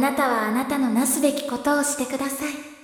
なたはあなたのなすべきことをしてください。